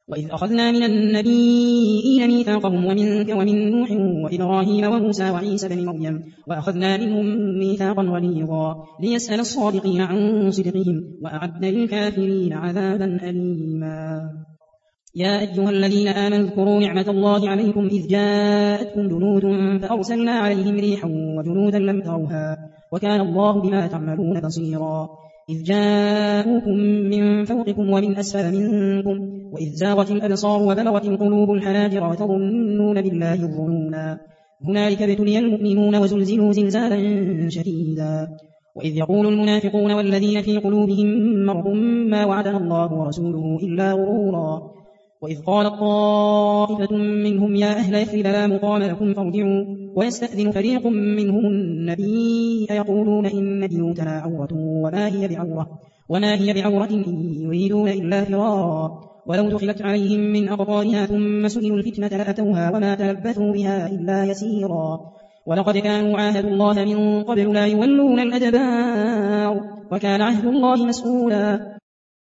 وإذ أخذنا من النبيين ميثاقهم ومنك ومن نوح وإبراهيم وموسى وعيسى بن مريم وأخذنا منهم ميثاقا غليظا ليسأل الصادقين عن صدقهم وأعد للكافرين عذابا أليما. يا أيها الذين آمنوا اذكروا نعمة الله عليكم إذ جاءتكم جنود فأرسلنا عليهم ريحا وجنودا لم تروها وكان الله بما تعملون بصيرا. إذ جاءوكم من فوقكم ومن أسفل منكم وإذ زاغت الأبصار وبلغت القلوب الحناجر وتظنون بالله الظنونا هنالك ابتلي المؤمنون وزلزلوا زلزالا شديدا. وإذ يقول المنافقون والذين في قلوبهم مرض ما وعدنا الله ورسوله إلا غرورا. وإذ قالت طائفة منهم يا أهل يثرب لا مقام لكم فارجعوا ويستأذن فريق منهم النبي يقولون إن بيوتنا عورة وما هي بعورة إن يريدون إلا فرارا ولو دخلت عليهم من أقطارها ثم سئلوا الفتنة لأتوها وما تلبثوا بها إلا يسيرا. ولقد كانوا عاهدوا الله من قبل لا يولون الأدبار وكان عهد الله مسؤولا.